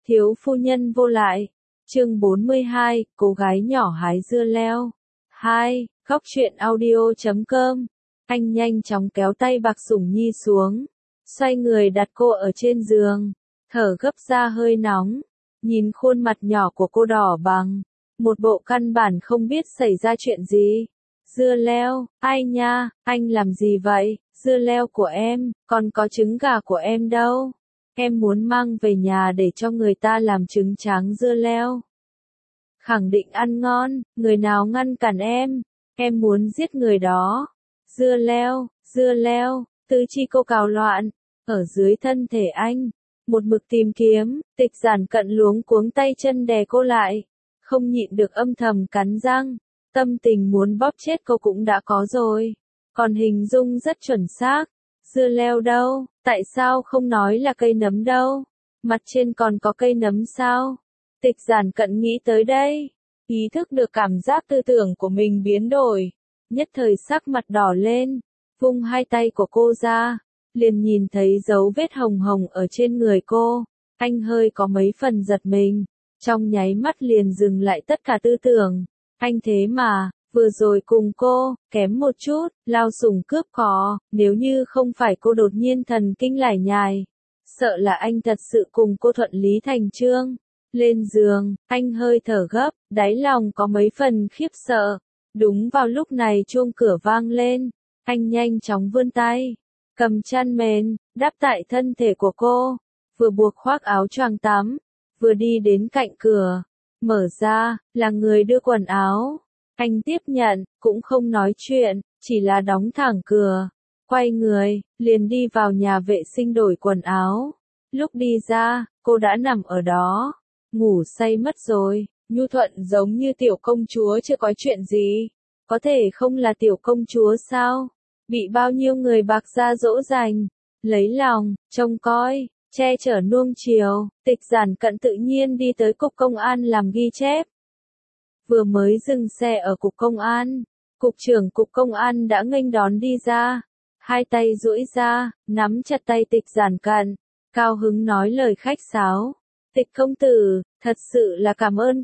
Thiếu phu nhân vô lại. Chương 42, cô gái nhỏ hái dưa leo. 2. Góc truyện audio.com. Anh nhanh chóng kéo tay Bạc Sủng Nhi xuống, xoay người đặt cô ở trên giường, thở gấp ra hơi nóng, nhìn khuôn mặt nhỏ của cô đỏ bằng, một bộ căn bản không biết xảy ra chuyện gì. Dưa leo, ai nha, anh làm gì vậy? Dưa leo của em, còn có trứng gà của em đâu? Em muốn mang về nhà để cho người ta làm trứng tráng dưa leo. Khẳng định ăn ngon, người nào ngăn cản em? Em muốn giết người đó. Dưa leo, tứ chi cô cào loạn, ở dưới thân thể anh. Một mực tìm kiếm, Tịch Giản Cận luống cuống tay chân đè cô lại, không nhịn được âm thầm cắn răng. Tâm tình muốn bóp chết cô cũng đã có rồi, còn hình dung rất chuẩn xác. Dưa leo đâu, tại sao không nói là cây nấm đâu? Mặt trên còn có cây nấm sao? Tịch Giản Cận nghĩ tới đây, ý thức được cảm giác tư tưởng của mình biến đổi, nhất thời sắc mặt đỏ lên, vung hai tay của cô ra, liền nhìn thấy dấu vết hồng hồng ở trên người cô. Anh hơi có mấy phần giật mình, trong nháy mắt liền dừng lại tất cả tư tưởng. Anh thế mà, vừa rồi cùng cô, kém một chút, lao sủng cướp cò, nếu như không phải cô đột nhiên thần kinh lải nhải, sợ là anh thật sự cùng cô thuận lý thành chương. Lên giường, anh hơi thở gấp, đáy lòng có mấy phần khiếp sợ. Đúng vào lúc này chuông cửa vang lên, anh nhanh chóng vươn tay, cầm chăn mền, đắp tại thân thể của cô, vừa buộc khoác áo choàng tắm, vừa đi đến cạnh cửa, mở ra, là người đưa quần áo. Anh tiếp nhận, cũng không nói chuyện, chỉ là đóng thẳng cửa, quay người, liền đi vào nhà vệ sinh đổi quần áo. Lúc đi ra, cô đã nằm ở đó, ngủ say mất rồi. Nhu Thuận giống như tiểu công chúa chưa có chuyện gì, có thể không là tiểu công chúa sao? Bị bao nhiêu người Bạc gia dỗ dành, lấy lòng, trông coi, che chở nuông chiều. Tịch Giản Cận tự nhiên đi tới cục công an làm ghi chép. Vừa mới dừng xe ở cục công an, cục trưởng cục công an đã nghênh đón đi ra, hai tay duỗi ra, nắm chặt tay Tịch Giản Cận, cao hứng nói lời khách sáo. Tịch công tử, thật sự là cảm ơn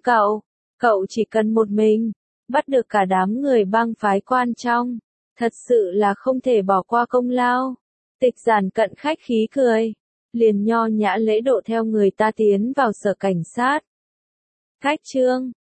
cậu chỉ cần một mình, bắt được cả đám người bang phái quan trong, thật sự là không thể bỏ qua công lao. Tịch Giản Cận khách khí cười, liền nho nhã lễ độ theo người ta tiến vào sở cảnh sát. Khách trương,